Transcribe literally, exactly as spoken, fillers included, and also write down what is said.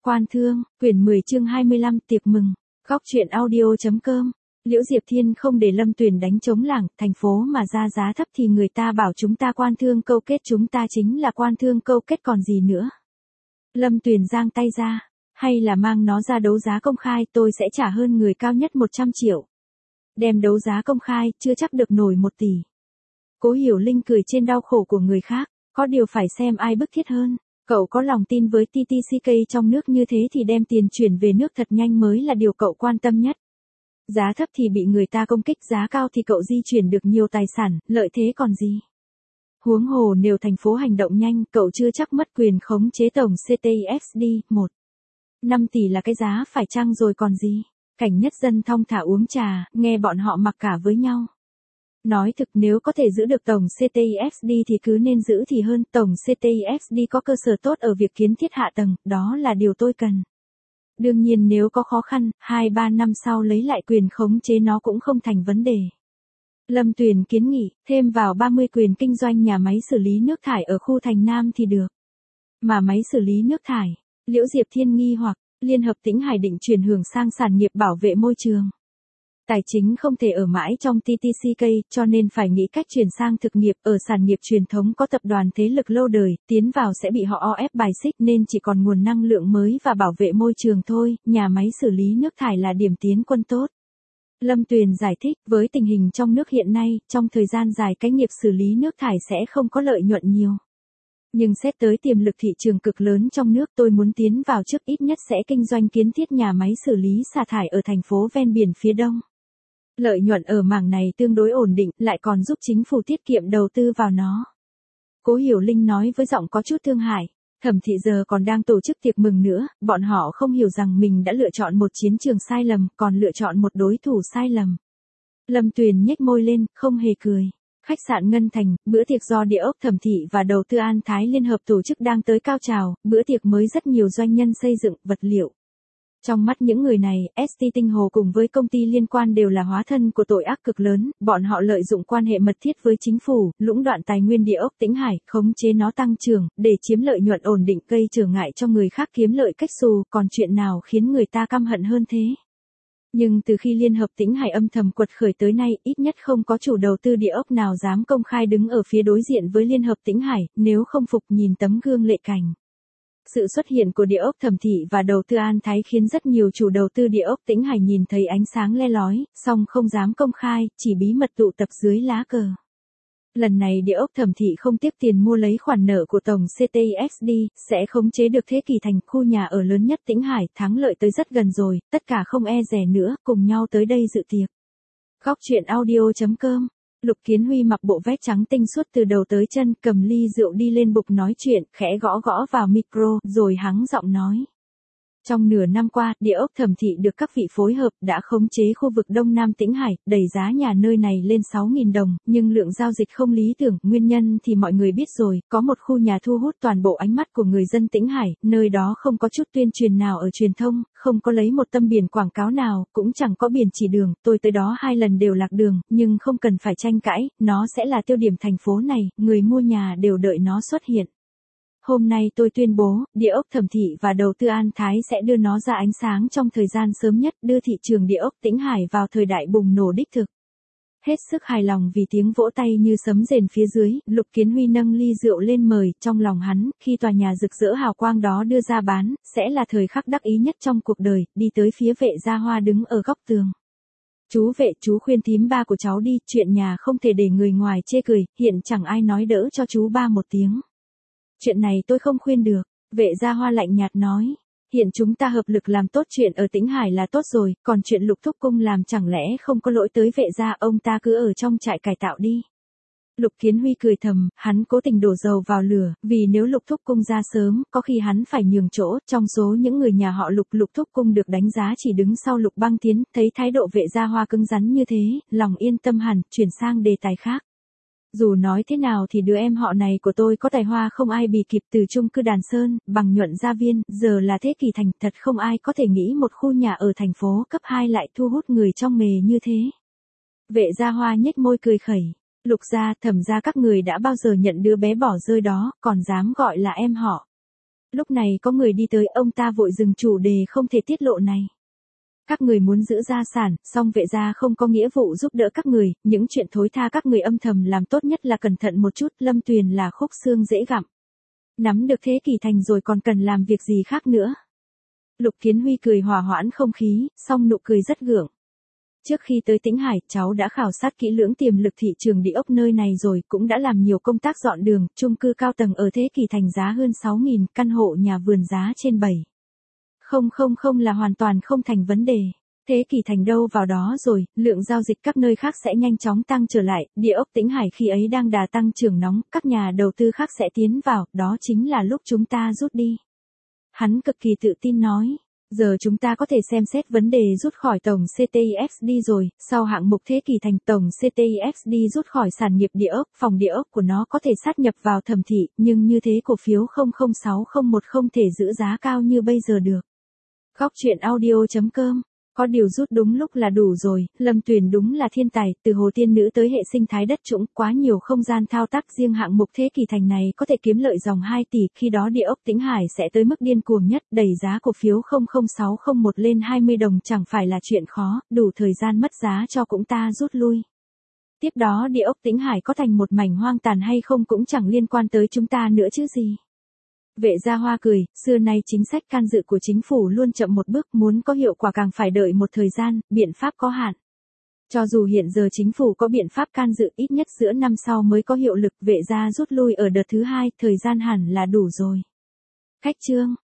Quan Thương, quyển mười chương hai mươi lăm tiệc mừng. Góc truyện audio.com. Liễu Diệp Thiên không để Lâm Tuyền đánh trống lảng, thành phố mà ra giá thấp thì người ta bảo chúng ta Quan Thương câu kết, chúng ta chính là Quan Thương câu kết còn gì nữa. Lâm Tuyền giang tay ra, hay là mang nó ra đấu giá công khai, tôi sẽ trả hơn người cao nhất một trăm triệu. Đem đấu giá công khai, chưa chắc được nổi một tỷ. Cố Hiểu Linh cười trên đau khổ của người khác, có điều phải xem ai bức thiết hơn. Cậu có lòng tin với tê tê xê ca trong nước như thế thì đem tiền chuyển về nước thật nhanh mới là điều cậu quan tâm nhất. Giá thấp thì bị người ta công kích, giá cao thì cậu di chuyển được nhiều tài sản, lợi thế còn gì. Huống hồ nếu thành phố hành động nhanh, cậu chưa chắc mất quyền khống chế tổng xê tê ép đê, một. năm tỷ là cái giá phải chăng rồi còn gì. Cảnh Nhất Dân thong thả uống trà, nghe bọn họ mặc cả với nhau. Nói thực nếu có thể giữ được tổng xê tê ép đê thì cứ nên giữ thì hơn, tổng xê tê ép đê có cơ sở tốt ở việc kiến thiết hạ tầng, đó là điều tôi cần. Đương nhiên nếu có khó khăn, hai ba năm sau lấy lại quyền khống chế nó cũng không thành vấn đề. Lâm Tuyền kiến nghị, thêm vào ba mươi quyền kinh doanh nhà máy xử lý nước thải ở khu Thành Nam thì được. Mà máy xử lý nước thải, Liễu Diệp Thiên nghi hoặc, Liên hợp Tĩnh Hải định chuyển hưởng sang sản nghiệp bảo vệ môi trường. Tài chính không thể ở mãi trong tê tê xê ca, cho nên phải nghĩ cách chuyển sang thực nghiệp. Ở sản nghiệp truyền thống có tập đoàn thế lực lâu đời, tiến vào sẽ bị họ o ép bài xích nên chỉ còn nguồn năng lượng mới và bảo vệ môi trường thôi, nhà máy xử lý nước thải là điểm tiến quân tốt. Lâm Tuyền giải thích, với tình hình trong nước hiện nay, trong thời gian dài cái nghiệp xử lý nước thải sẽ không có lợi nhuận nhiều. Nhưng xét tới tiềm lực thị trường cực lớn trong nước, tôi muốn tiến vào trước, ít nhất sẽ kinh doanh kiến thiết nhà máy xử lý xả thải ở thành phố ven biển phía đông. Lợi nhuận ở mảng này tương đối ổn định, lại còn giúp chính phủ tiết kiệm đầu tư vào nó. Cố Hiểu Linh nói với giọng có chút thương hại. Thẩm thị giờ còn đang tổ chức tiệc mừng nữa, bọn họ không hiểu rằng mình đã lựa chọn một chiến trường sai lầm, còn lựa chọn một đối thủ sai lầm. Lâm Tuyền nhếch môi lên, không hề cười. Khách sạn Ngân Thành, bữa tiệc do Địa ốc Thẩm thị và Đầu tư An Thái liên hợp tổ chức đang tới cao trào, bữa tiệc mới rất nhiều doanh nhân xây dựng, vật liệu. Trong mắt những người này, ét tê Tinh Hồ cùng với công ty liên quan đều là hóa thân của tội ác cực lớn, bọn họ lợi dụng quan hệ mật thiết với chính phủ, lũng đoạn tài nguyên địa ốc Tĩnh Hải, khống chế nó tăng trưởng, để chiếm lợi nhuận ổn định, gây trở ngại cho người khác kiếm lợi cách xù, còn chuyện nào khiến người ta căm hận hơn thế. Nhưng từ khi Liên hợp Tĩnh Hải âm thầm quật khởi tới nay, ít nhất không có chủ đầu tư địa ốc nào dám công khai đứng ở phía đối diện với Liên hợp Tĩnh Hải, nếu không phục nhìn tấm gương lệ cảnh. Sự xuất hiện của địa ốc Thẩm thị và Đầu tư An Thái khiến rất nhiều chủ đầu tư địa ốc Tĩnh Hải nhìn thấy ánh sáng le lói, song không dám công khai, chỉ bí mật tụ tập dưới lá cờ. Lần này địa ốc Thẩm thị không tiếc tiền mua lấy khoản nợ của tổng xê tê ép đê, sẽ khống chế được Thế Kỷ Thành, khu nhà ở lớn nhất Tĩnh Hải, thắng lợi tới rất gần rồi, tất cả không e dè nữa, cùng nhau tới đây dự tiệc. Góc truyện audio.com. Lục Kiến Huy mặc bộ vest trắng tinh suốt từ đầu tới chân, cầm ly rượu đi lên bục nói chuyện, khẽ gõ gõ vào micro, rồi hắng giọng nói. Trong nửa năm qua, địa ốc Thẩm thị được các vị phối hợp đã khống chế khu vực Đông Nam Tĩnh Hải, đẩy giá nhà nơi này lên sáu nghìn đồng, nhưng lượng giao dịch không lý tưởng, nguyên nhân thì mọi người biết rồi, có một khu nhà thu hút toàn bộ ánh mắt của người dân Tĩnh Hải, nơi đó không có chút tuyên truyền nào ở truyền thông, không có lấy một tấm biển quảng cáo nào, cũng chẳng có biển chỉ đường, tôi tới đó hai lần đều lạc đường, nhưng không cần phải tranh cãi, nó sẽ là tiêu điểm thành phố này, người mua nhà đều đợi nó xuất hiện. Hôm nay tôi tuyên bố, địa ốc Thẩm thị và Đầu tư An Thái sẽ đưa nó ra ánh sáng trong thời gian sớm nhất, đưa thị trường địa ốc Tĩnh Hải vào thời đại bùng nổ đích thực. Hết sức hài lòng vì tiếng vỗ tay như sấm rền phía dưới, Lục Kiến Huy nâng ly rượu lên mời, trong lòng hắn, khi tòa nhà rực rỡ hào quang đó đưa ra bán, sẽ là thời khắc đắc ý nhất trong cuộc đời, đi tới phía Vệ Gia Hoa đứng ở góc tường. Chú Vệ, chú khuyên thím ba của cháu đi, chuyện nhà không thể để người ngoài chê cười, hiện chẳng ai nói đỡ cho chú ba một tiếng. Chuyện này tôi không khuyên được, Vệ Gia Hoa lạnh nhạt nói. Hiện chúng ta hợp lực làm tốt chuyện ở Tĩnh Hải là tốt rồi, còn chuyện Lục Thúc Cung làm chẳng lẽ không có lỗi tới Vệ gia, ông ta cứ ở trong trại cải tạo đi. Lục Kiến Huy cười thầm, hắn cố tình đổ dầu vào lửa, vì nếu Lục Thúc Cung ra sớm, có khi hắn phải nhường chỗ, trong số những người nhà họ Lục, Lục Thúc Cung được đánh giá chỉ đứng sau Lục Băng Tiến, thấy thái độ Vệ Gia Hoa cứng rắn như thế, lòng yên tâm hẳn, chuyển sang đề tài khác. Dù nói thế nào thì đứa em họ này của tôi có tài hoa không ai bì kịp, từ chung cư Đàn Sơn, bằng Nhuận Gia Viên, giờ là Thế Kỷ Thành, thật không ai có thể nghĩ một khu nhà ở thành phố cấp hai lại thu hút người trong nghề như thế. Vệ Gia Hoa nhếch môi cười khẩy, Lục gia, Thẩm gia các người đã bao giờ nhận đứa bé bỏ rơi đó, còn dám gọi là em họ. Lúc này có người đi tới, ông ta vội dừng chủ đề không thể tiết lộ này. Các người muốn giữ gia sản, song vệ gia không có nghĩa vụ giúp đỡ các người, những chuyện thối tha các người âm thầm làm tốt nhất là cẩn thận một chút, Lâm Tuyền là khúc xương dễ gặm. Nắm được Thế Kỷ Thành rồi còn cần làm việc gì khác nữa. Lục Kiến Huy cười hòa hoãn không khí, song nụ cười rất gượng. Trước khi tới Tĩnh Hải, cháu đã khảo sát kỹ lưỡng tiềm lực thị trường địa ốc nơi này rồi, cũng đã làm nhiều công tác dọn đường, chung cư cao tầng ở Thế Kỷ Thành giá hơn sáu nghìn, căn hộ nhà vườn giá trên bảy. Không không không là hoàn toàn không thành vấn đề. Thế Kỷ Thành đâu vào đó rồi, lượng giao dịch các nơi khác sẽ nhanh chóng tăng trở lại, địa ốc Tĩnh Hải khi ấy đang đà tăng trưởng nóng, các nhà đầu tư khác sẽ tiến vào, đó chính là lúc chúng ta rút đi. Hắn cực kỳ tự tin nói. Giờ chúng ta có thể xem xét vấn đề rút khỏi tổng xê tê i ích đê rồi, sau hạng mục Thế Kỷ Thành tổng xê tê i ích đê rút khỏi sản nghiệp địa ốc, phòng địa ốc của nó có thể sát nhập vào Thẩm Thị, nhưng như thế cổ phiếu không không sáu không một không thể giữ giá cao như bây giờ được. Góc truyện audio chấm com. Có điều rút đúng lúc là đủ rồi, Lâm Tuyền đúng là thiên tài, từ hồ tiên nữ tới hệ sinh thái đất trũng, quá nhiều không gian thao tác, riêng hạng mục Thế Kỷ Thành này có thể kiếm lợi dòng hai tỷ, khi đó địa ốc Tĩnh Hải sẽ tới mức điên cuồng nhất, đẩy giá cổ phiếu không không sáu không một lên hai mươi đồng chẳng phải là chuyện khó, đủ thời gian mất giá cho cũng ta rút lui. Tiếp đó địa ốc Tĩnh Hải có thành một mảnh hoang tàn hay không cũng chẳng liên quan tới chúng ta nữa chứ gì. Vệ Gia Hoa cười, xưa nay chính sách can dự của chính phủ luôn chậm một bước, muốn có hiệu quả càng phải đợi một thời gian, biện pháp có hạn. Cho dù hiện giờ chính phủ có biện pháp can dự, ít nhất giữa năm sau mới có hiệu lực, Vệ Gia rút lui ở đợt thứ hai, thời gian hẳn là đủ rồi. Khách chương